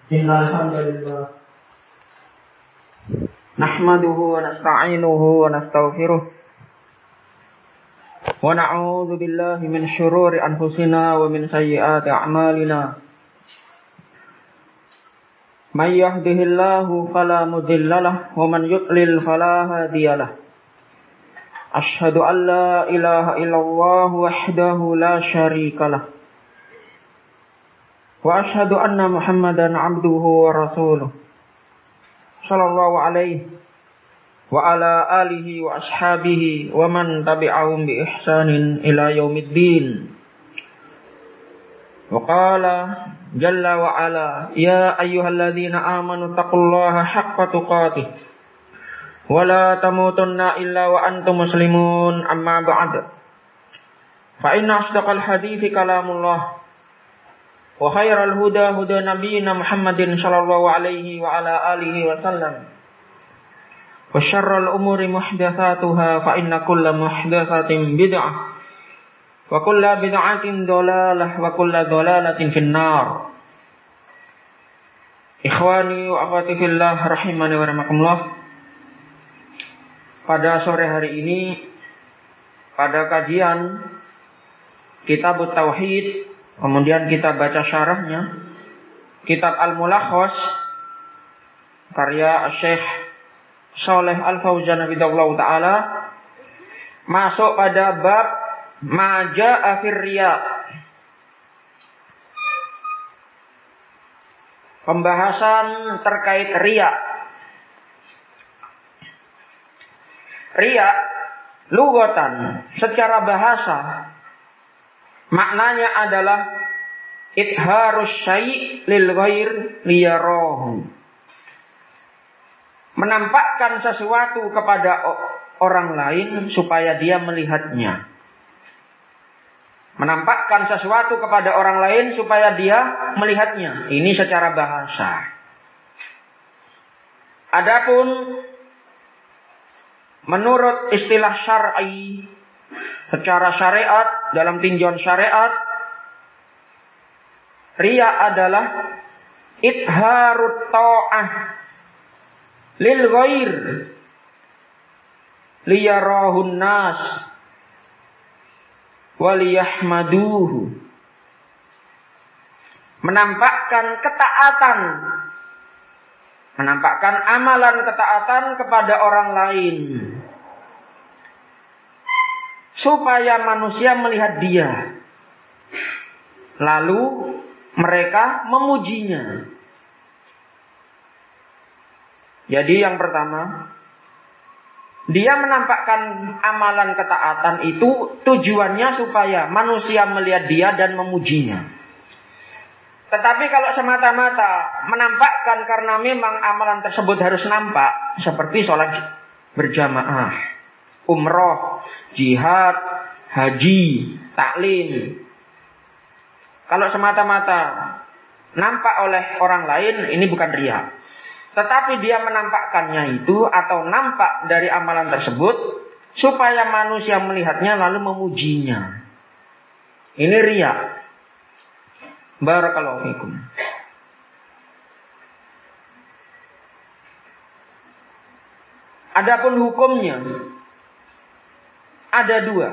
Innal hamdalillah nahmaduhu wa nasta'inuhu wa nastaghfiruh wa na'udzu billahi min shururi anfusina wa min sayyiati a'malina. May yahdihillahu fala mudilla lahu wa man yudlil fala hadiya lahu. Asyhadu an la ilaha illallah wahdahu la syarika lahu. Wa asyhadu anna Muhammadan abduhu wa rasuluh. Sallallahu alaihi wa ala alihi wa ashabihi wa man tabi'ahum bi ihsanin ila yaumiddin. Wa qala jalla wa ala ya ayyuhalladzina amanu taqullaha haqqa tuqatih wa la tamutunna illa wa antum muslimun, amma ba'd. Fa inna asdaqal hadithi kalamullah wa khairal huda huda nabiyyina Muhammadin sallallahu alaihi wa ala alihi wa sallam. Wa syarrul umuri muhdatsatuha fa inna kulla muhdatsatin bid'ah wa kulla bid'atin dhalalah wa kulla dhalalatin finnar. Ikhwani wa akhwati fillah rahimani wa rahimakumullah. Pada sore hari ini pada kajian Kitab Tauhid, kemudian kita baca syarahnya, Kitab Al-Mulakhas karya Syekh Shalih Al-Fauzan hafizahullah taala, masuk pada bab ma jaa'a fir riya. Pembahasan terkait riya. Riya lughatan secara bahasa maknanya adalah idharus syai' lil ghair liyarahu. Menampakkan sesuatu kepada orang lain supaya dia melihatnya. Menampakkan sesuatu kepada orang lain supaya dia melihatnya. Ini secara bahasa. Adapun menurut istilah syar'i, secara syariat, dalam tinjauan syariat, riya adalah idharut ta'ah lil ghair liyarahun nas waliyahmaduhu. Menampakkan ketaatan, menampakkan amalan ketaatan kepada orang lain supaya manusia melihat dia, lalu mereka memujinya. Jadi yang pertama, dia menampakkan amalan ketaatan itu tujuannya supaya manusia melihat dia dan memujinya. Tetapi kalau semata-mata menampakkan karena memang amalan tersebut harus nampak, seperti sholat berjamaah, umroh, jihad, haji, taklim. Kalau semata-mata nampak oleh orang lain, ini bukan riya. Tetapi dia menampakkannya itu atau nampak dari amalan tersebut supaya manusia melihatnya lalu memujinya. Ini riya. Barakallahu fikum. Adapun hukumnya ada dua.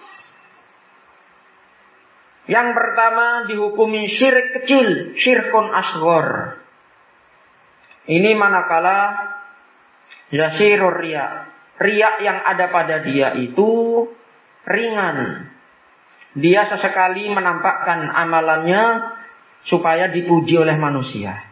Yang pertama dihukumi syirik kecil, syirkun asghar. Ini manakala yasirur riya. Riya yang ada pada dia itu ringan. Dia sesekali menampakkan amalannya supaya dipuji oleh manusia.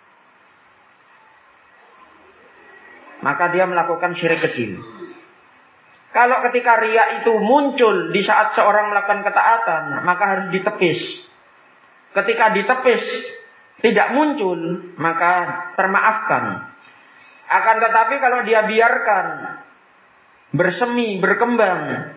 Maka dia melakukan syirik kecil. Kalau ketika riya itu muncul di saat seorang melakukan ketaatan, maka harus ditepis. Ketika ditepis tidak muncul, maka termaafkan. Akan tetapi kalau dia biarkan bersemi, berkembang,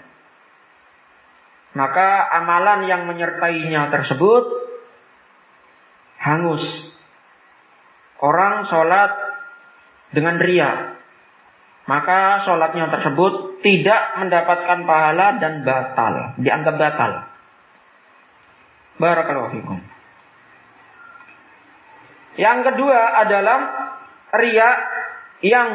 maka amalan yang menyertainya tersebut hangus. Orang sholat dengan riya, maka sholatnya tersebut tidak mendapatkan pahala dan batal, dianggap batal. Barakallahu fikum. Yang kedua adalah riya yang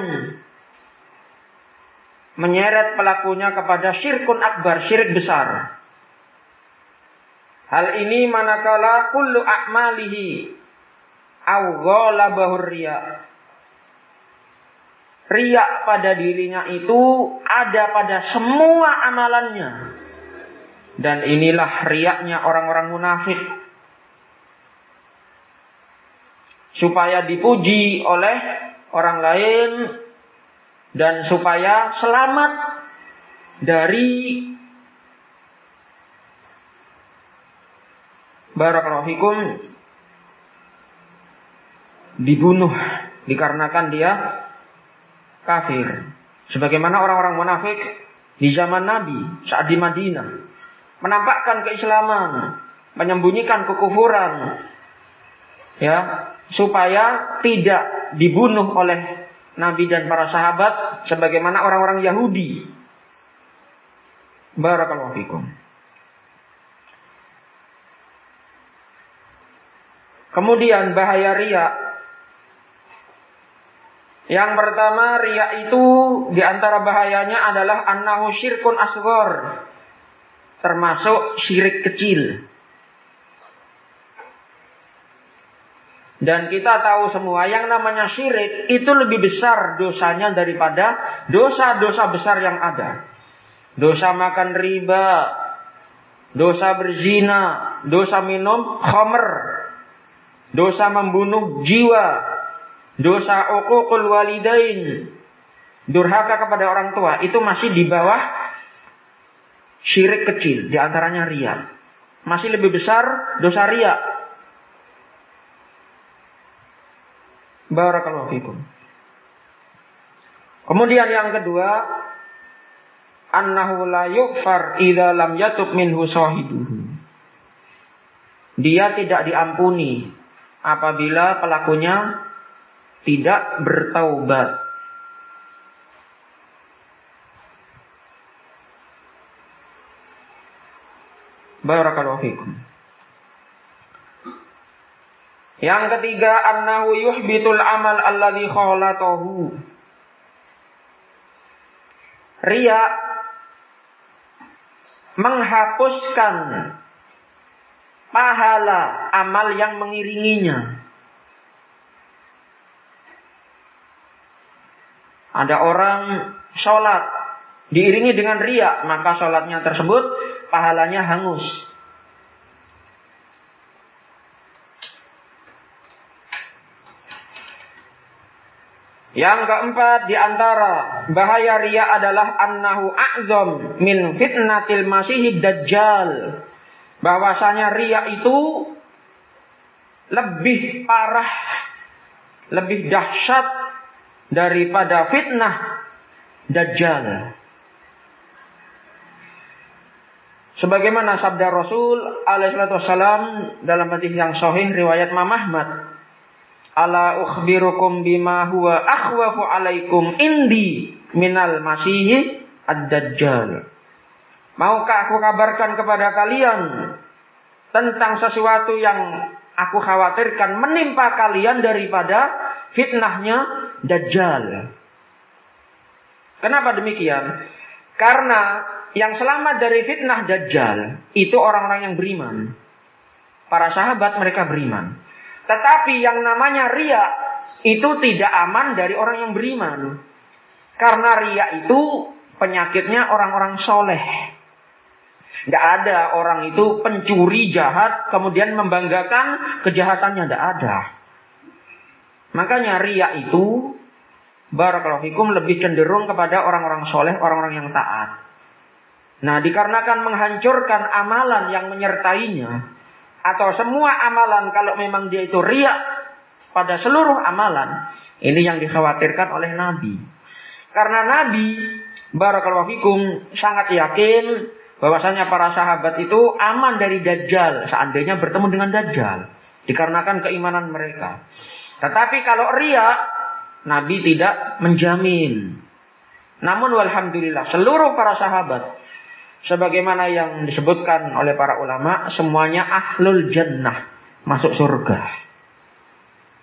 menyeret pelakunya kepada syirkun akbar, syirik besar. Hal ini manakala kullu a'malihi aw ghalabahu riya. Riya pada dirinya itu ada pada semua amalannya. Dan inilah riyanya orang-orang munafik. Supaya dipuji oleh orang lain dan supaya selamat dari barakallahu fikum dibunuh dikarenakan dia kafir. Sebagaimana orang-orang munafik di zaman Nabi saat di Madinah menampakkan keislaman, menyembunyikan kekufuran, ya, supaya tidak dibunuh oleh Nabi dan para sahabat sebagaimana orang-orang Yahudi. Barakallahu fikum. Kemudian bahaya riya. Yang pertama, riya itu di antara bahayanya adalah annahu syirkun asghar. Termasuk syirik kecil. Dan kita tahu semua yang namanya syirik itu lebih besar dosanya daripada dosa-dosa besar yang ada. Dosa makan riba, dosa berzina, dosa minum khamr, dosa membunuh jiwa, dosa uququl walidain, durhaka kepada orang tua, itu masih di bawah syirik kecil, di antaranya riya. Masih lebih besar dosa riya. Barakallahu fikum. Kemudian yang kedua, annahu la yughfar idza lam yatub minhu sahibuhu. Dia tidak diampuni apabila pelakunya tidak bertaubat. Barakallahu fikum. Yang ketiga, annahu yuhbitul amal alladhi khalatahu. Riya menghapuskan pahala amal yang mengiringinya. Ada orang sholat diiringi dengan riya, maka sholatnya tersebut pahalanya hangus. Yang keempat di antara bahaya riya adalah annahu a'zam min fitnatil masihid dajjal. Bahwasanya riya itu lebih parah, lebih dahsyat daripada fitnah dajjal. Sebagaimana sabda Rasul alaihi wasallam dalam hadis yang sahih riwayat Imam Ahmad, ala ukhbirukum bima huwa akhwafu alaikum indi minal masihi ad-dajjal. Maukah aku kabarkan kepada kalian tentang sesuatu yang aku khawatirkan menimpa kalian daripada fitnahnya dajjal. Kenapa demikian? Karena yang selamat dari fitnah dajjal itu orang-orang yang beriman. Para sahabat mereka beriman. Tetapi yang namanya riya itu tidak aman dari orang yang beriman. Karena riya itu penyakitnya orang-orang soleh. Tidak ada orang itu pencuri jahat kemudian membanggakan kejahatannya. Tidak ada. Makanya riya itu barakallahu fikum lebih cenderung kepada orang-orang soleh, orang-orang yang taat. Nah, dikarenakan menghancurkan amalan yang menyertainya, atau semua amalan kalau memang dia itu riya pada seluruh amalan, ini yang dikhawatirkan oleh Nabi. Karena Nabi barakallahu fikum sangat yakin bahwasanya para sahabat itu aman dari dajjal seandainya bertemu dengan dajjal, dikarenakan keimanan mereka. Tetapi kalau riya, Nabi tidak menjamin. Namun walhamdulillah seluruh para sahabat sebagaimana yang disebutkan oleh para ulama, semuanya ahlul jannah, masuk surga.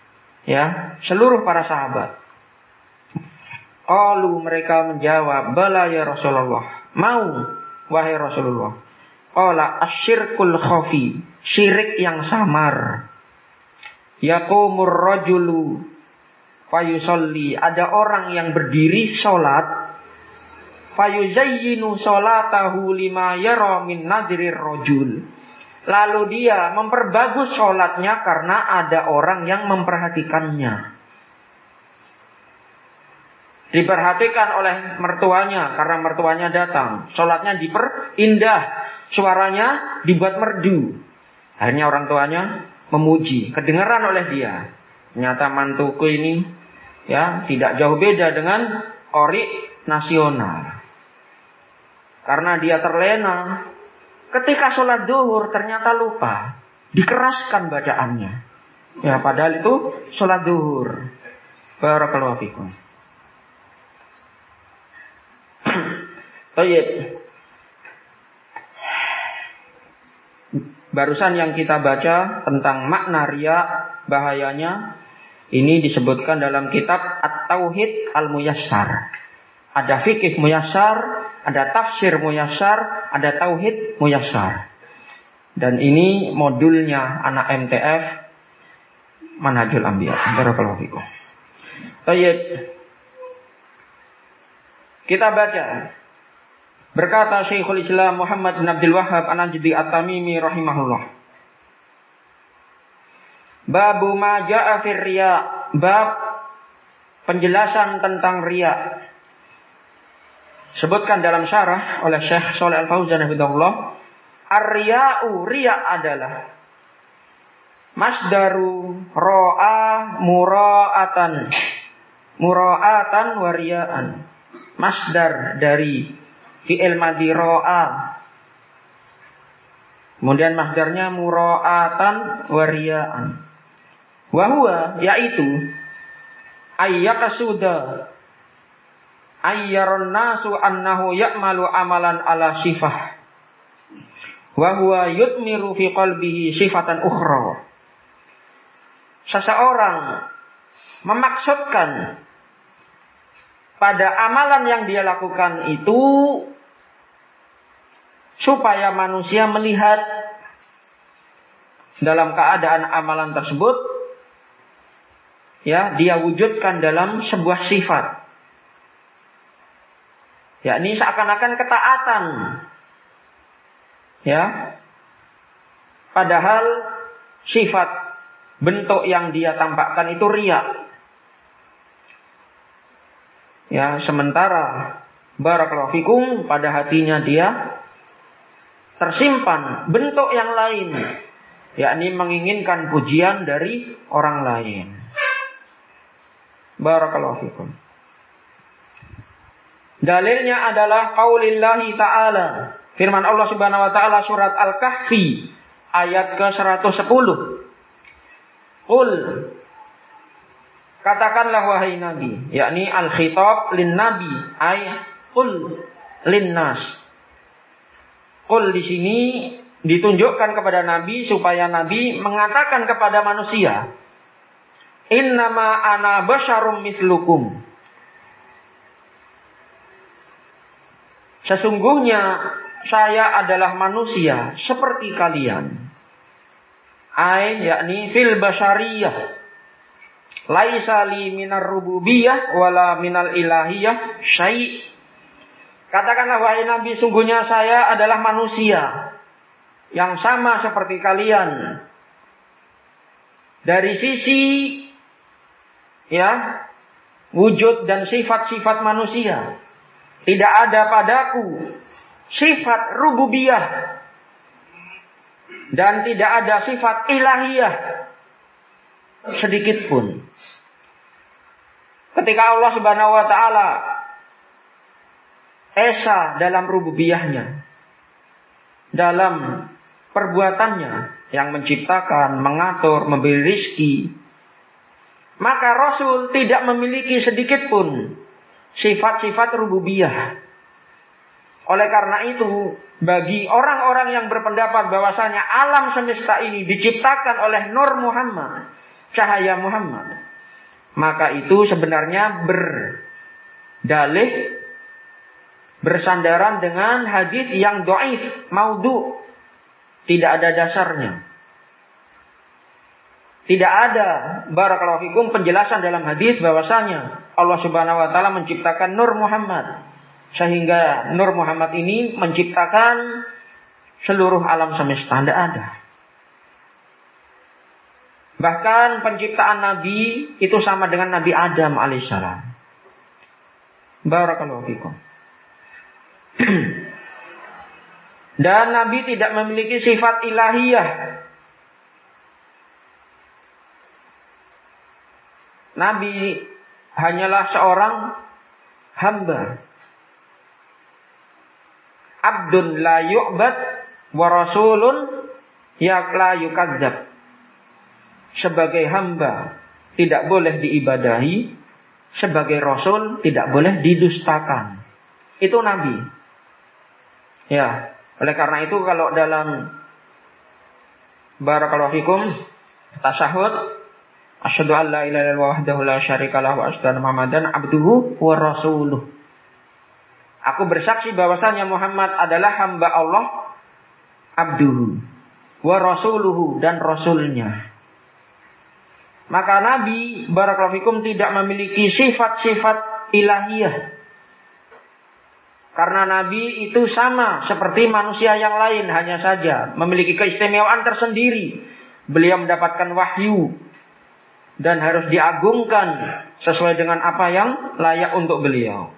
Ya, seluruh para sahabat. Qalu, mereka menjawab, bala ya Rasulullah. Mau, wahai Rasulullah. Qala asyirkul khafi, syirik yang samar. Yaqumur rajulu fayusalli, ada orang yang berdiri salat, fayuzayyinu salatahu lima yara min nadrir rajul. Lalu dia memperbagus salatnya karena ada orang yang memperhatikannya. Diperhatikan oleh mertuanya karena mertuanya datang. Salatnya diperindah, suaranya dibuat merdu. Akhirnya orang tuanya memuji, kedengaran oleh dia. Ternyata mantuku ini ya tidak jauh beda dengan qori nasional. Karena dia terlena, ketika sholat duhur ternyata lupa, dikeraskan bacaannya. Ya, padahal itu sholat duhur. Barakallahu fikum. Baik. Barusan yang kita baca tentang makna riya, bahayanya, ini disebutkan dalam kitab At-Tauhid Al-Muyassar. Ada fikih muyassar, ada tafsir muyassar, ada tauhid muyassar. Dan ini modulnya anak MTF Manhajul Anbiya. Barakallahu fikum. Baik. Kita baca. Berkata Syekhul Islam Muhammad bin Abdul Wahhab An-Najdi At-Tamimi rahimahullah. Babu ma jaa fir riya, bab penjelasan tentang riya. Sebutkan dalam syarah oleh Syekh Shalih Al-Fauzan hafizahullah, ar-riya'u, riya adalah masdaru ra'a mura'atan wa riya'an. Masdar dari fi'il madhi ra'a. Kemudian masdarnya mura'atan wa riya'an. Wa huwa, yaitu ayyakasuda ayyaron nasu annahu ya'malu amalan ala sifah wa huwa yutmiru fi qalbihi sifatan ukhra. Seseorang memaksudkan pada amalan yang dia lakukan itu supaya manusia melihat dalam keadaan amalan tersebut ya dia wujudkan dalam sebuah sifat. Yakni seakan-akan ketaatan. Ya. Padahal sifat bentuk yang dia tampakkan itu riya. Ya, sementara barakallahu fikum pada hatinya dia tersimpan bentuk yang lain, yakni menginginkan pujian dari orang lain. Barakallahu fikum. Dalilnya adalah qaulillahi ta'ala, firman Allah Subhanahu wa taala surat Al-Kahfi ayat ke-110. Qul, katakanlah wahai Nabi, yakni al-khitab lin nabi, ay qul linnas. Qul di sini ditunjukkan kepada Nabi supaya Nabi mengatakan kepada manusia, innama ana basyarum mislukum. Sesungguhnya saya adalah manusia seperti kalian. Ay yakni fil basyariyah. Laisa li minar rububiyah wala minal ilahiyah syai'. Katakanlah wahai Nabi, sungguhnya saya adalah manusia yang sama seperti kalian. Dari sisi ya wujud dan sifat-sifat manusia, tidak ada padaku sifat rububiyah dan tidak ada sifat ilahiyah sedikit pun. Ketika Allah Subhanahu wa taala esa dalam rububiyahnya, dalam perbuatannya yang menciptakan, mengatur, memberi rizki, maka Rasul tidak memiliki sedikit pun sifat-sifat rububiyah. Oleh karena itu, bagi orang-orang yang berpendapat bahwasanya alam semesta ini diciptakan oleh Nur Muhammad, cahaya Muhammad, maka itu sebenarnya berdalih, bersandaran dengan hadis yang dhaif, maudhu, tidak ada dasarnya. Tidak ada, barakallahu fikum, penjelasan dalam hadis bahwasanya Allah Subhanahu wa taala menciptakan Nur Muhammad sehingga Nur Muhammad ini menciptakan seluruh alam semesta. Tidak ada. Bahkan penciptaan Nabi itu sama dengan Nabi Adam alaihissalam. Barakallahu fikum. Dan Nabi tidak memiliki sifat ilahiyah. Nabi hanyalah seorang hamba. Abdun la yu'bad wa rasulun la yukadzab. Sebagai hamba tidak boleh diibadahi, sebagai rasul tidak boleh didustakan. Itu Nabi. Ya, oleh karena itu kalau dalam barakallahu fikum tasyahud, asyhadu an la ilaha illallah wahdahu la syarikalah wa asyhadu anna Muhammadan abduhu wa rasuluh. Aku bersaksi bahwasanya Muhammad adalah hamba Allah, abduhu wa rasuluhu, dan rasulnya. Maka Nabi barakallahu fikum tidak memiliki sifat-sifat ilahiyah. Karena Nabi itu sama seperti manusia yang lain, hanya saja memiliki keistimewaan tersendiri. Beliau mendapatkan wahyu dan harus diagungkan sesuai dengan apa yang layak untuk beliau.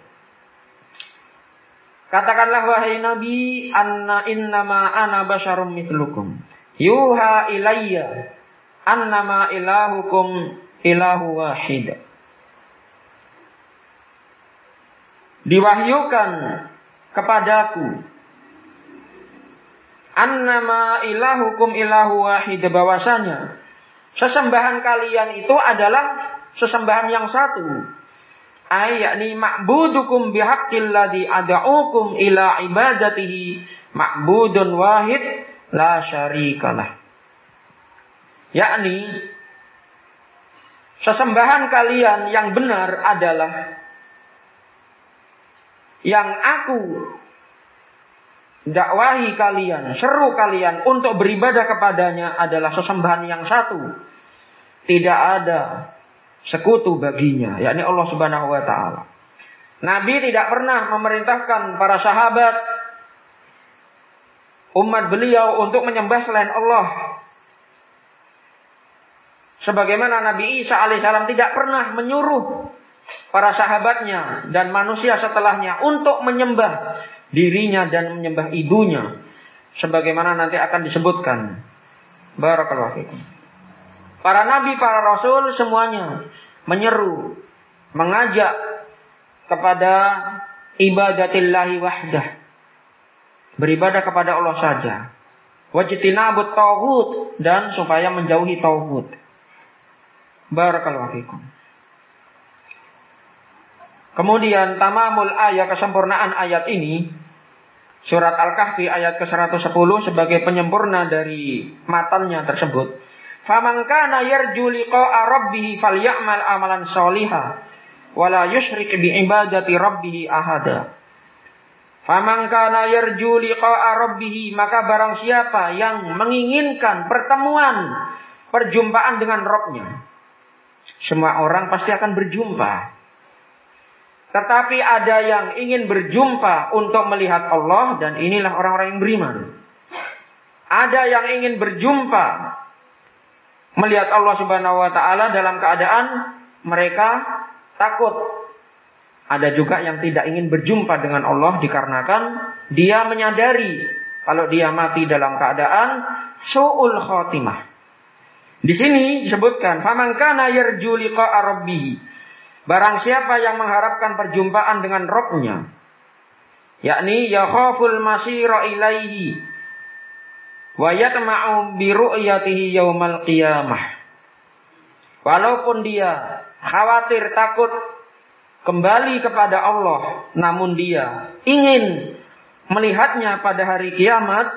Katakanlah wahai Nabi, innama ana basyarum mithlukum yuha ilayya annama ilahukum ilahu wahid. Diwahyukan kepadaku annama ilahukum ilahu wahid, bahwasanya sesembahan kalian itu adalah sesembahan yang satu. Yakni ma'budukum bihaqqil ladzi ad'ukum ila ibadatihi ma'budun wahid la syarikalah. Yakni sesembahan kalian yang benar adalah yang aku dakwahi kalian, seru kalian untuk beribadah kepadanya adalah sesembahan yang satu. Tidak ada sekutu baginya, yakni Allah Subhanahu wa taala. Nabi tidak pernah memerintahkan para sahabat umat beliau untuk menyembah selain Allah. Sebagaimana Nabi Isa alaihissalam tidak pernah menyuruh para sahabatnya dan manusia setelahnya untuk menyembah dirinya dan menyembah ibunya. Sebagaimana nanti akan disebutkan. Barakallahu fikum. Para nabi, para rasul semuanya menyeru, mengajak kepada ibadatillahi wahdah. Beribadah kepada Allah saja. Wajtinabut tauhid, dan supaya menjauhi tauhid. Barakallahu fikum. Kemudian tamamul ayat, kesempurnaan ayat ini, surat Al-Kahfi ayat ke-110 sebagai penyempurna dari matannya tersebut. Faman kana yarju liqa'a rabbih falyamal amalan sholihan wala yusyrik bi ibadati rabbih ahada. Faman kana yarju liqa'a rabbih, maka barang siapa yang menginginkan perjumpaan dengan Rabb-nya. Semua orang pasti akan berjumpa. Tetapi ada yang ingin berjumpa untuk melihat Allah, dan inilah orang-orang yang beriman. Ada yang ingin berjumpa melihat Allah Subhanahu wa taala dalam keadaan mereka takut. Ada juga yang tidak ingin berjumpa dengan Allah dikarenakan dia menyadari kalau dia mati dalam keadaan su'ul khotimah. Di sini disebutkan faman kana yarju liqa'a rabbih, barang siapa yang mengharapkan perjumpaan dengan Rabb-nya, yakni yakhaful masira ilaihi wa yatma'u bi ru'yatihi yaumal qiyamah. Walaupun dia khawatir, takut kembali kepada Allah, namun dia ingin melihatnya pada hari kiamat,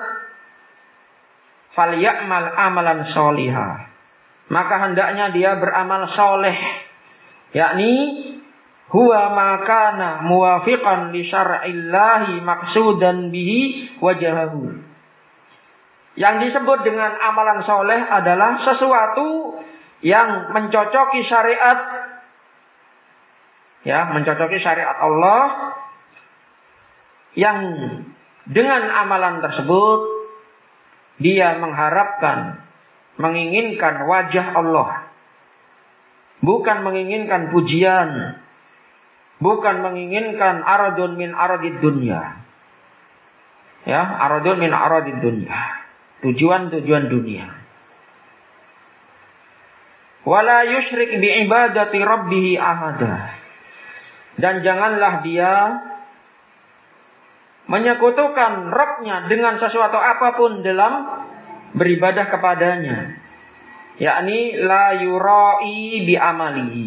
falyamal amalan sholihah, maka hendaknya dia beramal soleh. yakni huwa ma kana muwafiqan li syar'illahi maqsudan bihi wajahahu. Yang disebut dengan amalan soleh adalah sesuatu yang mencocoki syariat, ya, mencocoki syariat Allah, yang dengan amalan tersebut dia mengharapkan, menginginkan wajah Allah, bukan menginginkan pujian, bukan menginginkan aradun min aradid dunya, ya, aradun min aradid dunya, tujuan-tujuan dunia. Wala yusyrik bi ibadati rabbih ahada. Dan janganlah dia menyekutukan Rabb-nya dengan sesuatu apapun dalam beribadah kepadanya. Yakni la yurai bi amalihi.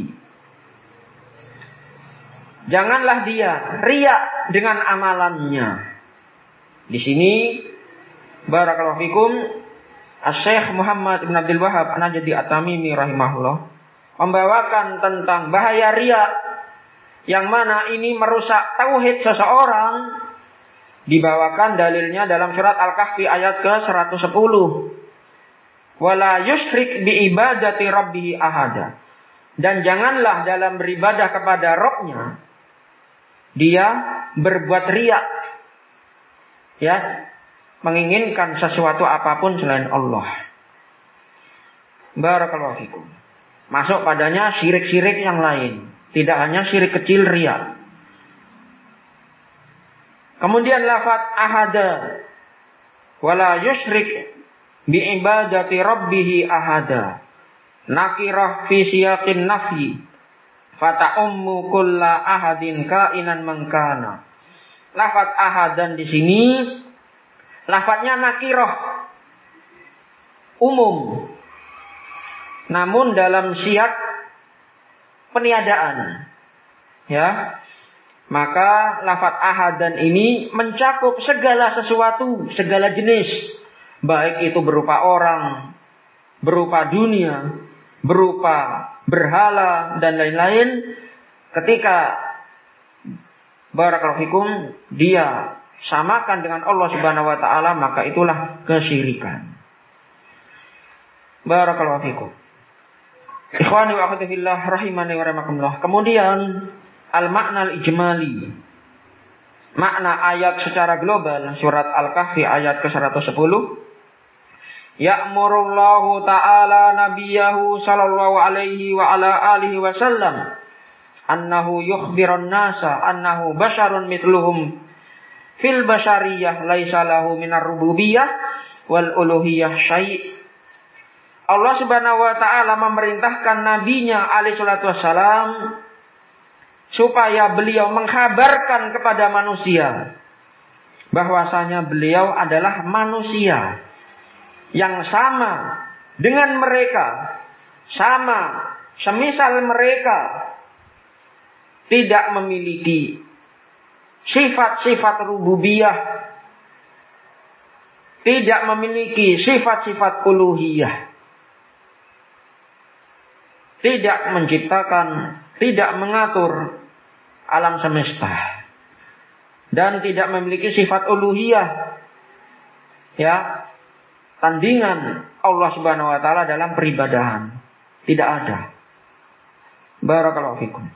Janganlah dia riya dengan amalannya. Di sini barakallahu fikum, Asy-Syaikh Muhammad Ibn Abdul Wahhab An-Najdi At-Tamimi rahimahullah membawakan tentang bahaya riya, yang mana ini merusak tauhid seseorang. Dibawakan dalilnya dalam surat Al-Kahfi ayat ke-110. Wala yusyrik bi ibadati rabbih ahada. Dan janganlah dalam beribadah kepada Rabb-nya dia berbuat riya, ya, menginginkan sesuatu apapun selain Allah. Barakallahu fikum. Masuk padanya syirik-syirik yang lain, tidak hanya syirik kecil riya. Kemudian lafaz ahada, wala yusyrik bi ibadati rabbih ahada, nakirah fi siyaqin nafyi, fata ummu kulla ahadin kainan mangkana. Lafaz ahadan di sini lafaznya nakirah, umum, namun dalam syiaq peniadaan, ya. Maka lafaz ahadan ini mencakup segala sesuatu, segala jenis, baik itu berupa orang, berupa dunia, berupa berhala dan lain-lain. Ketika barakallahu fikum dia samakan dengan Allah Subhanahu wa taala, maka itulah kesyirikan. Barakallahu fikum. Ikhwani wa akhwati fillah rahimani wa rahimakumullah. Kemudian al-makna al-ijmali, makna ayat secara global, surat Al-Kahfi ayat ke-110. Ya'murullahu ta'ala nabiyahu sallallahu alaihi wa ala alihi wa sallam annahu yukhbirun nasa annahu basyarun mitluhum fil basyariyah laisa lahu minar rububiyah wal uluhiyah syai'. Allah Subhanahu wa taala memerintahkan nabinya alaihi salatu wassalam supaya beliau mengkhabarkan kepada manusia bahwasanya beliau adalah manusia yang sama dengan mereka, sama semisal mereka, tidak memiliki sifat-sifat rububiyah, tidak memiliki sifat-sifat uluhiyah, tidak menciptakan, tidak mengatur alam semesta, dan tidak memiliki sifat uluhiyah, ya, tandingan Allah Subhanahu wa taala dalam peribadahan. Tidak ada. Barakallahu fikum.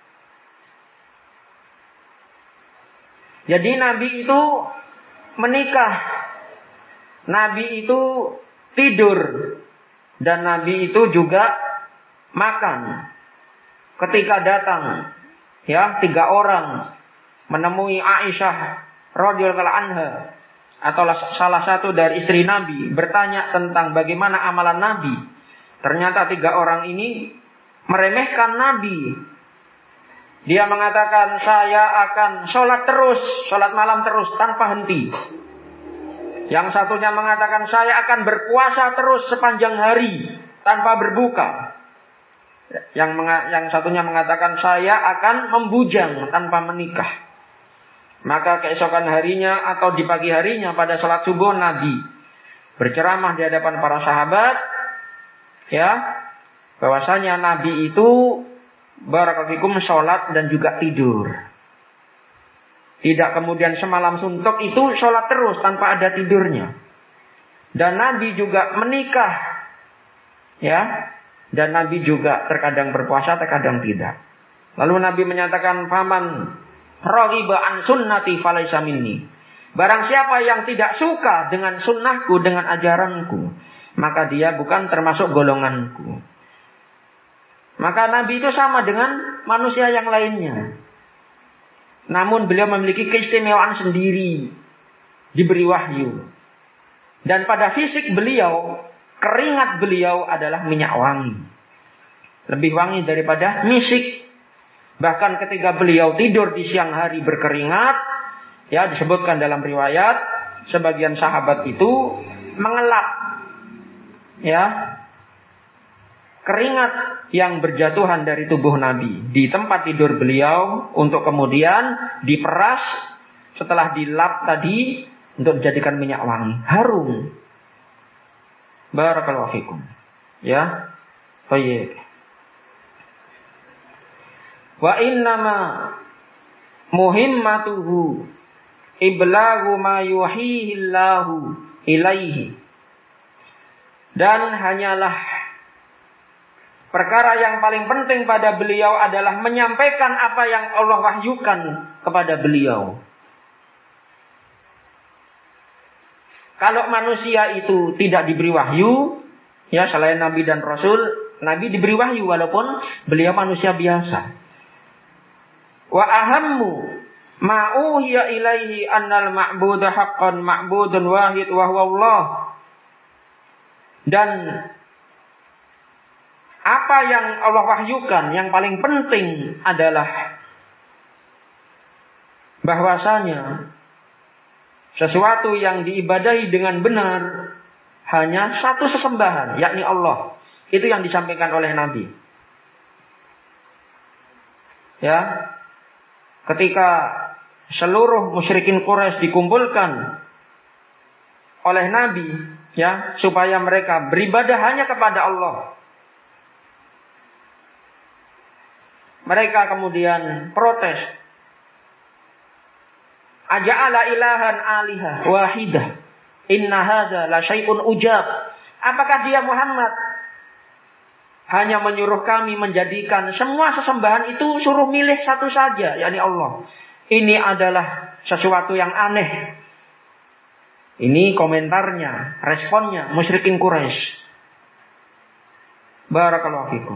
Jadi Nabi itu menikah, Nabi itu tidur, dan Nabi itu juga makan. Ketika datang, ya, 3 orang menemui Aisyah radhiyallahu anha, atau salah satu dari istri Nabi, bertanya tentang bagaimana amalan Nabi. Ternyata 3 orang ini meremehkan Nabi. Dia mengatakan, saya akan sholat terus, sholat malam terus tanpa henti. Yang satunya mengatakan, saya akan berpuasa terus sepanjang hari tanpa berbuka. Yang satunya mengatakan, saya akan membujang tanpa menikah. Maka keesokan harinya atau di pagi harinya pada sholat subuh, Nabi berceramah di hadapan para sahabat, ya, bahwasanya Nabi itu barakallahu fikum, sholat dan juga tidur. Tidak kemudian semalam suntuk itu sholat terus tanpa ada tidurnya. Dan Nabi juga menikah, ya. Dan Nabi juga terkadang berpuasa, terkadang tidak. Lalu Nabi menyatakan, faman raghiba an sunnati falaysa minni. Barang siapa yang tidak suka dengan sunnahku, dengan ajaranku, maka dia bukan termasuk golonganku. Maka Nabi itu sama dengan manusia yang lainnya. Namun beliau memiliki keistimewaan sendiri, diberi wahyu. Dan pada fisik beliau, keringat beliau adalah minyak wangi. Lebih wangi daripada misik. Bahkan ketika beliau tidur di siang hari berkeringat, ya, disebutkan dalam riwayat, sebagian sahabat itu mengelap, ya, keringat yang berjatuhan dari tubuh Nabi di tempat tidur beliau untuk kemudian diperas setelah dilap tadi untuk dijadikan minyak wangi, harum. Barakallahu fikum. Ya. Baik. Wa innama muhimmatuhu iblagu ma yuhihi Allahu ilaihi. Dan hanyalah perkara yang paling penting pada beliau adalah menyampaikan apa yang Allah wahyukan kepada beliau. Kalau manusia itu tidak diberi wahyu, ya, selain Nabi dan Rasul, Nabi diberi wahyu walaupun beliau manusia biasa. Wa ahammu ma'uhiya ilaihi annal ma'budu haqqan ma'budun wahid wa huwa Allah. Dan apa yang Allah wahyukan yang paling penting adalah bahwasanya sesuatu yang diibadahi dengan benar hanya satu sesembahan, yakni Allah. Itu yang disampaikan oleh Nabi. Ya, ketika seluruh musyrikin Quraisy dikumpulkan oleh Nabi, ya, supaya mereka beribadah hanya kepada Allah. Mereka kemudian protes. Aja'ala ilahan alihah wahidah. Inna hadza la syai'un ujab. Apakah dia Muhammad hanya menyuruh kami menjadikan semua sesembahan itu suruh milih satu saja, yakni Allah. Ini adalah sesuatu yang aneh. Ini komentarnya, responnya musyrikin Quraisy. Barakallahu fikum.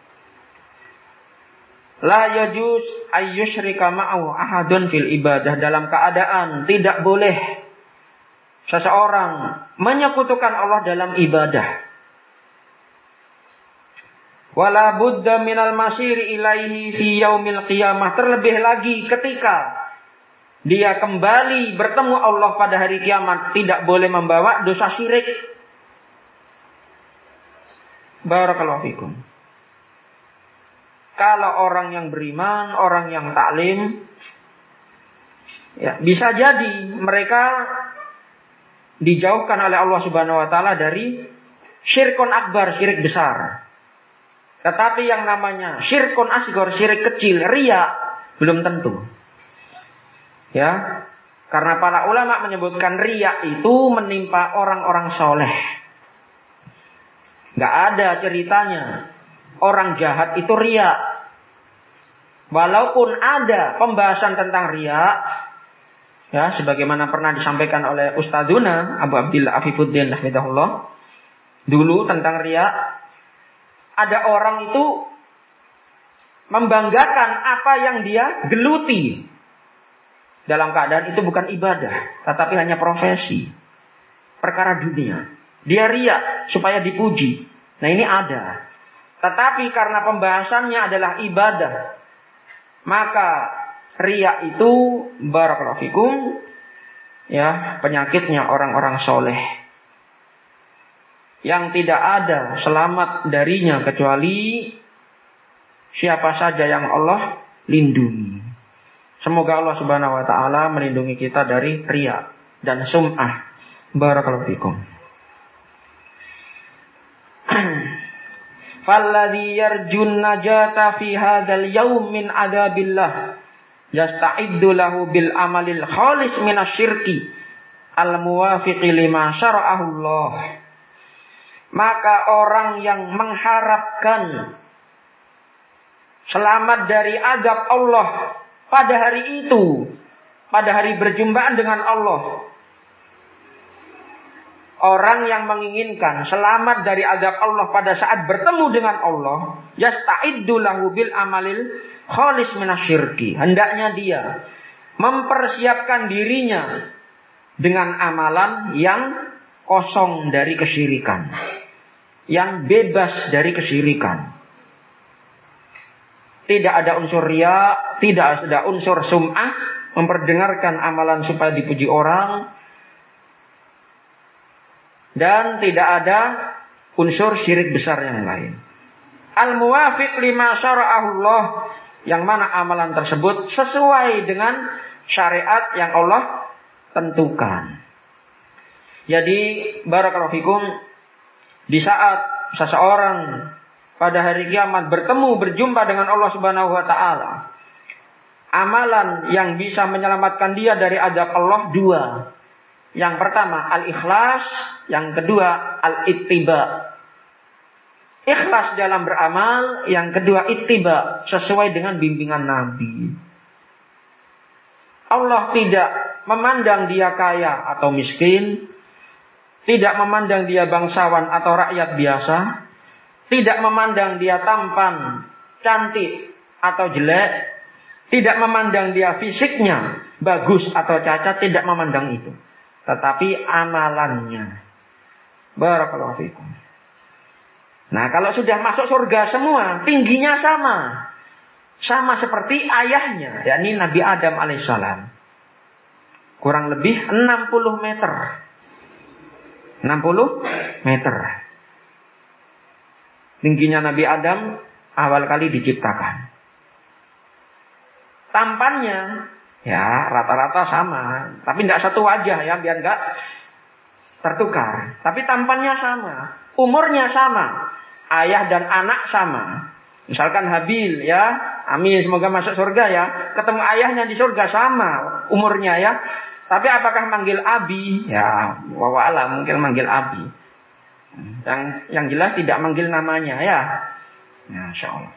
La yajuz ayyusyrika ma'ahu ahadun fil ibadah. Dalam keadaan tidak boleh seseorang menyekutukan Allah dalam ibadah. Wala budda minal masiri ilaihi fi yaumil qiyamah. Terlebih lagi ketika dia kembali bertemu Allah pada hari kiamat, tidak boleh membawa dosa syirik. Barakallahu fikum. Kalau orang yang beriman, orang yang taklim, ya, bisa jadi mereka dijauhkan oleh Allah Subhanahu wa taala dari syirkun akbar, syirik besar. Tetapi yang namanya syirkun asghar, syirik kecil, riya, belum tentu. Ya, karena para ulama menyebutkan riya itu menimpa orang-orang soleh. Gak ada ceritanya orang jahat itu riya. Walaupun ada pembahasan tentang riya, ya, sebagaimana pernah disampaikan oleh Ustadzuna Abu Abdillah Afifuddin hafizahullah dulu tentang riya, ada orang itu membanggakan apa yang dia geluti, dalam keadaan itu bukan ibadah, tetapi hanya profesi, perkara dunia. Dia riya supaya dipuji. Nah, ini ada. Tetapi karena pembahasannya adalah ibadah, maka riya itu barakallahu fikum, ya, penyakitnya orang-orang soleh yang tidak ada selamat darinya kecuali siapa saja yang Allah lindungi. Semoga Allah Subhanahu wa taala melindungi kita dari riya dan sum'ah. Barakallahu fikum. falladzi yarjun najata fi hadzal yaum min adabillah yasta'iddu lahu bil amalil khalis minasyirki al muwafiqi lima syara'ahu Allah. Maka orang yang mengharapkan selamat dari azab Allah pada hari itu, pada hari berjumpaan dengan Allah. Orang yang menginginkan selamat dari azab Allah pada saat bertemu dengan Allah, yasta'iddu lahu bil amalil khalis minasyirki. Hendaknya dia mempersiapkan dirinya dengan amalan yang kosong dari kesyirikan, yang bebas dari kesyirikan. Tidak ada unsur riya, tidak ada unsur sum'ah, memperdengarkan amalan supaya dipuji orang, dan tidak ada unsur syirik besar yang lain. Al-muwafiq lima syara'ahullah, yang mana amalan tersebut sesuai dengan syariat yang Allah tentukan. Jadi barakallahu fikum, di saat seseorang pada hari kiamat berjumpa dengan Allah Subhanahu wa taala, amalan yang bisa menyelamatkan dia dari azab Allah dua. Yang pertama al-ikhlas, yang kedua al-ittiba. Ikhlas dalam beramal, yang kedua ittiba, sesuai dengan bimbingan Nabi. Allah tidak memandang dia kaya atau miskin, tidak memandang dia bangsawan atau rakyat biasa, tidak memandang dia tampan, cantik atau jelek, tidak memandang dia fisiknya bagus atau cacat, tidak memandang itu. Tetapi amalannya. Barakallahu fikum. Nah, kalau sudah masuk surga semua, tingginya sama. Sama seperti ayahnya, yakni Nabi Adam alaihissalam. Kurang lebih 60 meter. 60 meter. Tingginya Nabi Adam awal kali diciptakan. Tampannya ya rata-rata sama, tapi tidak satu wajah ya, biar nggak tertukar. Tapi tampannya sama, umurnya sama, ayah dan anak sama. Misalkan Habil ya, amin semoga masuk surga ya, ketemu ayahnya di surga sama umurnya ya. Tapi apakah manggil Abi? Ya, wallahu mungkin manggil Abi. Yang jelas tidak manggil namanya ya. Masya Allah.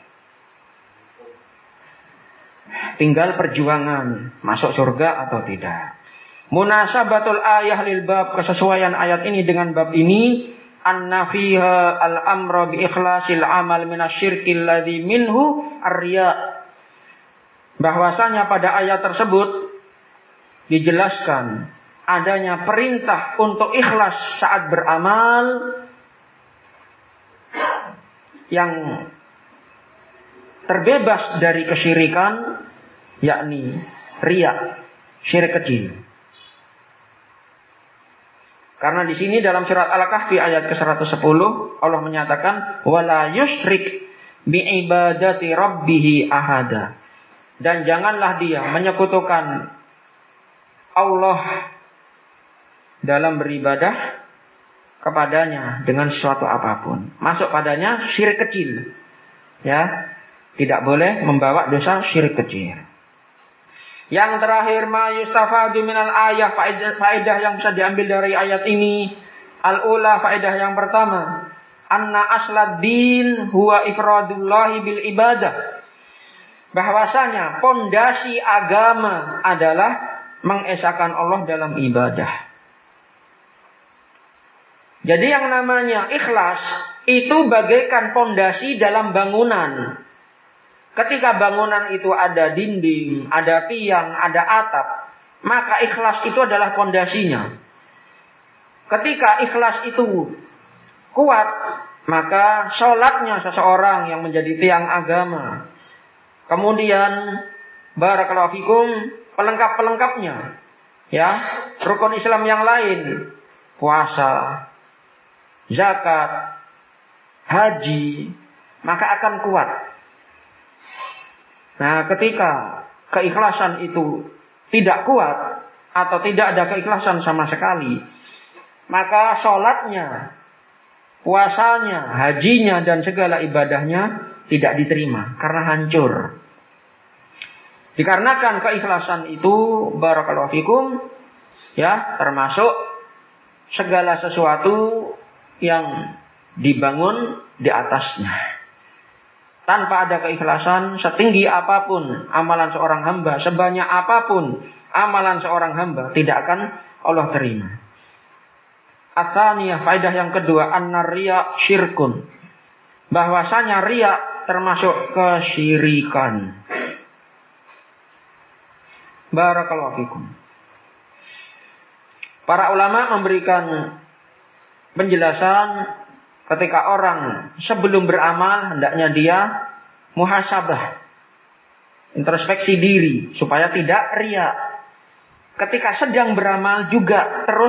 Tinggal perjuangan masuk surga atau tidak. Munasabatul ayah lil bab, kesesuaian ayat ini dengan bab ini, anna fiha al-amra bi ikhlasil amal minasyirkil ladzi minhu ar-riya. Bahwasanya pada ayat tersebut dijelaskan adanya perintah untuk ikhlas saat beramal yang terbebas dari kesyirikan, yakni riya, syirik kecil. Karena di sini dalam surat Al-Kahfi ayat ke-110 Allah menyatakan wala yusyrik bi ibadati rabbih ahada. Dan janganlah dia menyekutukan Allah dalam beribadah kepadanya dengan sesuatu apapun. Masuk padanya syirik kecil. Ya, tidak boleh membawa dosa syirik kecil. Yang terakhir, ma yustafadu minal ayah, faedah yang bisa diambil dari ayat ini. Al-ula, faedah yang pertama, anna aslad din huwa ifradullahi bil ibadah. Bahwasanya pondasi agama adalah mengesahkan Allah dalam ibadah. Jadi yang namanya ikhlas itu bagaikan pondasi dalam bangunan. Ketika bangunan itu ada dinding, ada tiang, ada atap, maka ikhlas itu adalah pondasinya. Ketika ikhlas itu kuat, maka sholatnya seseorang yang menjadi tiang agama. Kemudian barakallahu fikum, pelengkap-pelengkapnya, ya, rukun Islam yang lain, puasa, zakat, haji, maka akan kuat. Nah, ketika keikhlasan itu tidak kuat atau tidak ada keikhlasan sama sekali, maka sholatnya puasanya, hajinya, dan segala ibadahnya tidak diterima karena hancur. Dikarenakan keikhlasan itu, barakallahu fikum, ya, termasuk segala sesuatu yang dibangun di atasnya. Tanpa ada keikhlasan, setinggi apapun amalan seorang hamba, sebanyak apapun amalan seorang hamba, tidak akan Allah terima. Atsaniyah, faedah yang kedua, annar riya syirkun. Bahwasanya riya termasuk kesyirikan. Barakallahu fikum. Para ulama memberikan penjelasan ketika orang sebelum beramal hendaknya dia muhasabah, introspeksi diri supaya tidak riya. Ketika sedang beramal juga terus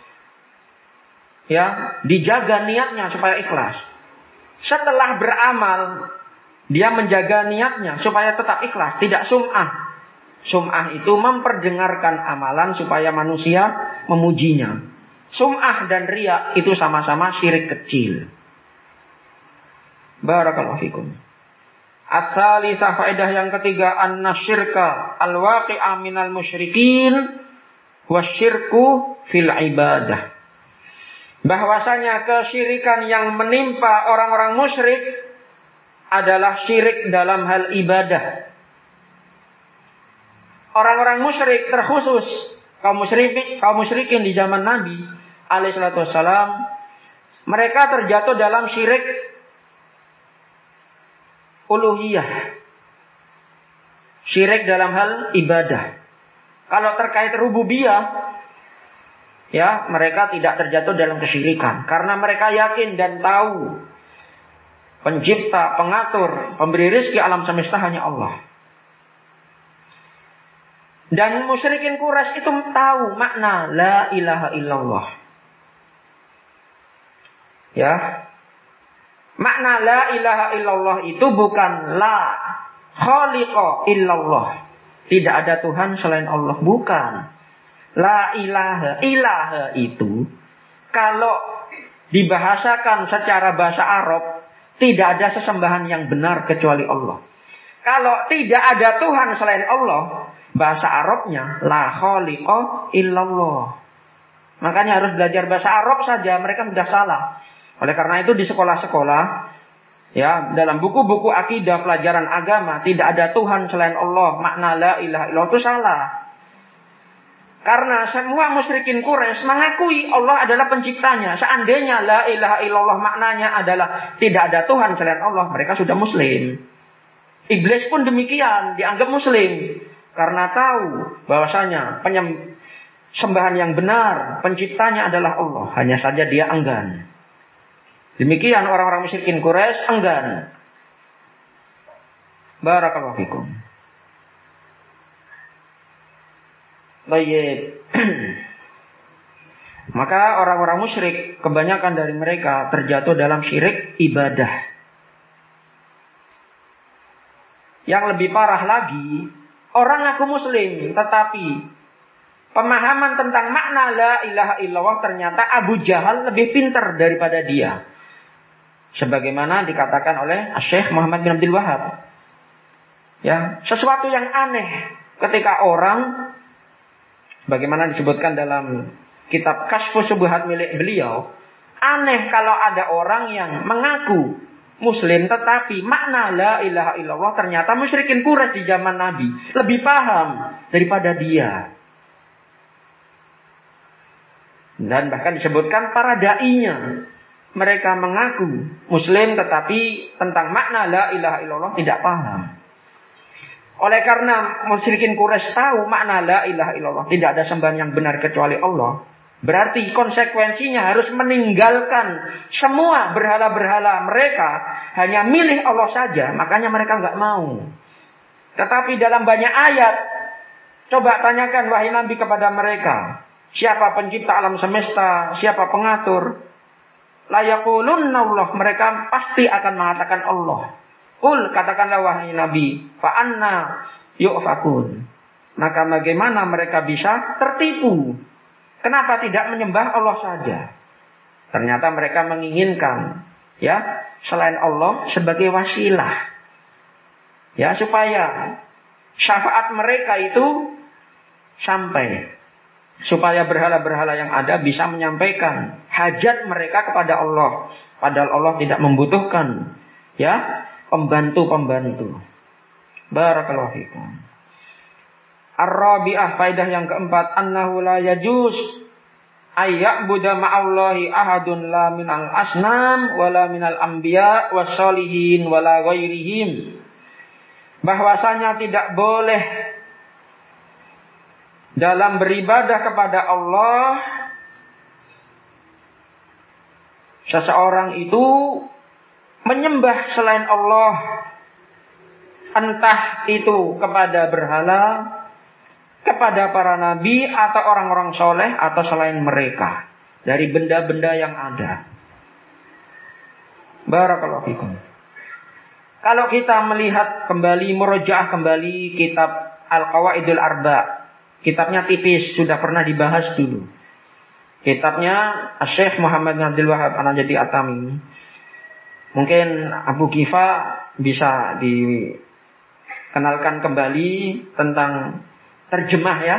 ya dijaga niatnya supaya ikhlas. Setelah beramal dia menjaga niatnya supaya tetap ikhlas, tidak sum'ah. Sum'ah itu memperdengarkan amalan supaya manusia memujinya. Sum'ah dan riya itu sama-sama syirik kecil. Barakallahu fikum. Ats-tsalisah, faedah yang ketiga, anna syirka al-waqi'a minal musyrikin wasyirku fil ibadah. Bahwasanya kesyirikan yang menimpa orang-orang musyrik adalah syirik dalam hal ibadah. Orang-orang musyrik, terkhusus kaum musyrikin di zaman Nabi alaihi salatu wassalam, mereka terjatuh dalam syirik uluhiyah. Syirik dalam hal ibadah. Kalau terkait rububiyah, ya, mereka tidak terjatuh dalam kesyirikan karena mereka yakin dan tahu pencipta, pengatur, pemberi rezeki alam semesta hanya Allah. Dan musyrikin Quraisy itu tahu makna la ilaha illallah. Ya. Makna la ilaha illallah itu bukan la khaliqa illallah. Tidak ada Tuhan selain Allah, bukan. La ilaha itu kalau dibahasakan secara bahasa Arab, tidak ada sesembahan yang benar kecuali Allah. Kalau tidak ada Tuhan selain Allah, bahasa Arabnya la khaliqa illallah. Makanya harus belajar bahasa Arab saja, mereka sudah salah. Oleh karena itu di sekolah-sekolah, ya, dalam buku-buku akidah pelajaran agama tidak ada Tuhan selain Allah, makna la ilaha illallah itu salah. Karena semua musyrikin Quraisy mengakui Allah adalah penciptanya. Seandainya la ilaha illallah maknanya adalah tidak ada Tuhan selain Allah, mereka sudah muslim. Iblis pun demikian, dianggap muslim. Karena tahu bahwasanya sembahan yang benar, penciptanya adalah Allah. Hanya saja dia enggan. Demikian orang-orang musyrikin Quraisy enggan. Barakallahu fikum. Baik. Maka orang-orang musyrik, kebanyakan dari mereka terjatuh dalam syirik ibadah. Yang lebih parah lagi, orang ngaku muslim, tetapi pemahaman tentang makna la ilaha illallah ternyata Abu Jahal lebih pintar daripada dia. Sebagaimana dikatakan oleh Syekh Muhammad bin Abdul Wahab. Ya, sesuatu yang aneh ketika orang, bagaimana disebutkan dalam kitab Kasyfus Syubhat milik beliau, aneh kalau ada orang yang mengaku muslim tetapi makna la ilaha illallah ternyata musyrikin Quraisy di zaman Nabi lebih paham daripada dia. Dan bahkan disebutkan para da'inya, mereka mengaku muslim tetapi tentang makna la ilaha illallah tidak paham. Oleh karena musyrikin Quraisy tahu makna la ilaha illallah, tidak ada sembahan yang benar kecuali Allah, berarti konsekuensinya harus meninggalkan semua berhala-berhala mereka, hanya milih Allah saja. Makanya mereka nggak mau. Tetapi dalam banyak ayat, coba tanyakan wahai Nabi kepada mereka, siapa pencipta alam semesta, siapa pengatur? La yaqulunna Allah, mereka pasti akan mengatakan Allah. Qul, katakanlah wahai Nabi, fa anna yu'fakun. Maka bagaimana mereka bisa tertipu? Kenapa tidak menyembah Allah saja? Ternyata mereka menginginkan ya selain Allah sebagai wasilah. Ya, supaya syafaat mereka itu sampai. Supaya berhala-berhala yang ada bisa menyampaikan hajat mereka kepada Allah. Padahal Allah tidak membutuhkan ya pembantu-pembantu. Barakallahu fikum. Ar-rabi'ah, faedah yang keempat, annahu la yajuz ayya'budu ma'allahi ahadun la minal asnam wala minal anbiya wassalihin wala ghairihim. Bahwasanya tidak boleh dalam beribadah kepada Allah seseorang itu menyembah selain Allah, entah itu kepada berhala, kepada para nabi atau orang-orang soleh atau selain mereka dari benda-benda yang ada. Barakallahu fikum. Kalau kita melihat kembali, murojaah kembali kitab Al-Qawaidul Arba', kitabnya tipis, sudah pernah dibahas dulu. Kitabnya Syekh Muhammad bin Abdul Wahhab An-Najdi At-Tamimi. Mungkin Abu Kifa bisa dikenalkan kembali tentang terjemah ya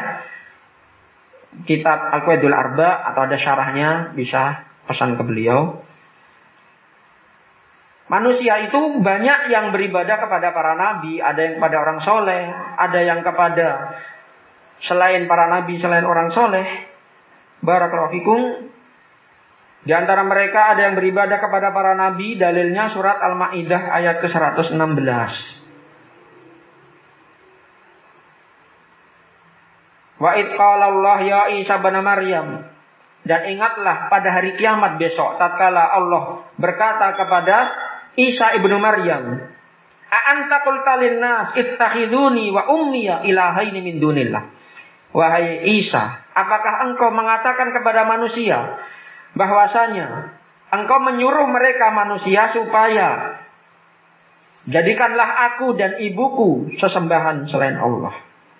kitab Al-Qawaidul Arba', atau ada syarahnya, bisa pesan ke beliau. Manusia itu banyak yang beribadah kepada para nabi, ada yang kepada orang soleh, ada yang kepada selain para nabi, selain orang soleh. Barakallahu fikum. Di antara mereka ada yang beribadah kepada para nabi, dalilnya surat Al-Maidah ayat ke-116. Wa id qala Allah ya Isa bin Maryam. Dan ingatlah pada hari kiamat besok, tatkala Allah berkata kepada Isa ibnu Maryam, a anta qulta lin-nas ittakhiduni wa ummiya ilahaini min dunillah. Wahai Isa, apakah engkau mengatakan kepada manusia bahwasanya engkau menyuruh mereka manusia supaya jadikanlah aku dan ibuku sesembahan selain Allah?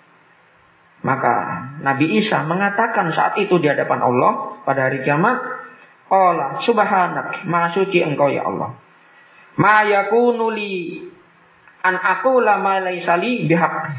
Maka Nabi Isa mengatakan saat itu di hadapan Allah pada hari kiamat, qala subhanak, maha suci engkau ya Allah. Ma yakunu li an aqula ma laysa li bihaq.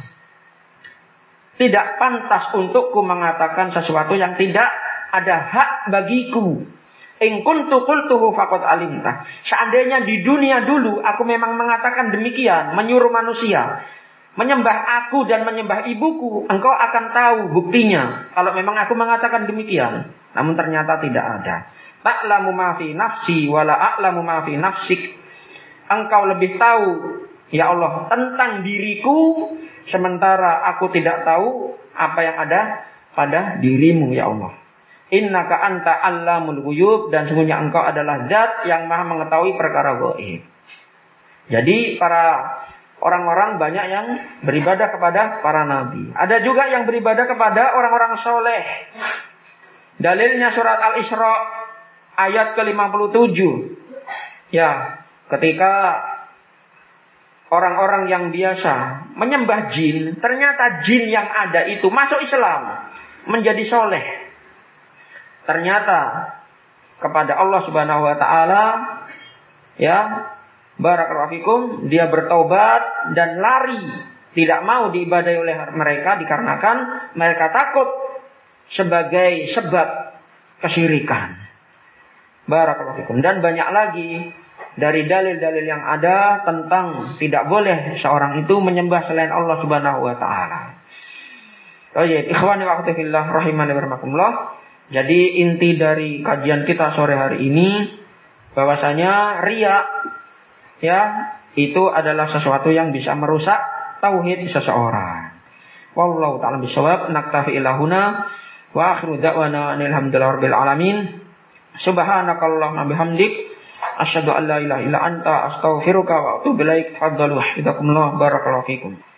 Tidak pantas untukku mengatakan sesuatu yang tidak ada hak bagiku. In kuntu qultuhu faqad alimta. Seandainya di dunia dulu aku memang mengatakan demikian, menyuruh manusia menyembah aku dan menyembah ibuku, engkau akan tahu buktinya kalau memang aku mengatakan demikian. Namun ternyata tidak ada. Ta'lamu ma fi nafsi wala a'lamu ma fi nafsik. Engkau lebih tahu ya Allah tentang diriku, sementara aku tidak tahu apa yang ada pada dirimu ya Allah. Innaka anta allamul ghuyub, dan sesungguhnya engkau adalah zat yang maha mengetahui perkara gaib. Jadi para orang-orang banyak yang beribadah kepada para nabi. Ada juga yang beribadah kepada orang-orang soleh. Dalilnya surat Al-Isra ayat ke-57. Ya, ketika orang-orang yang biasa menyembah jin, ternyata jin yang ada itu masuk Islam, menjadi soleh. Ternyata kepada Allah Subhanahu wa taala, ya, barakallahu fikum, dia bertaubat dan lari, tidak mau diibadahi oleh mereka dikarenakan mereka takut sebagai sebab kesyirikan. Barakallahu fikum. Dan banyak lagi dari dalil-dalil yang ada tentang tidak boleh seorang itu menyembah selain Allah Subhanahu wa taala. Baik, ikhwani wa akhwati fillah rahimani wa rahimakumullah. Jadi inti dari kajian kita sore hari ini bahwasanya riya, ya, itu adalah sesuatu yang bisa merusak tauhid seseorang. Wallahu ta'ala bishawab. Naktafi ilahuna wa akhiru da'wana alhamdulillahi rabbil alamin. Subhanakallahumma bihamdik asyhadu an la ilaha illa anta astaghfiruka wa atubu ilaik. Fadhalu hafizakumullah. Barakallahu fikum.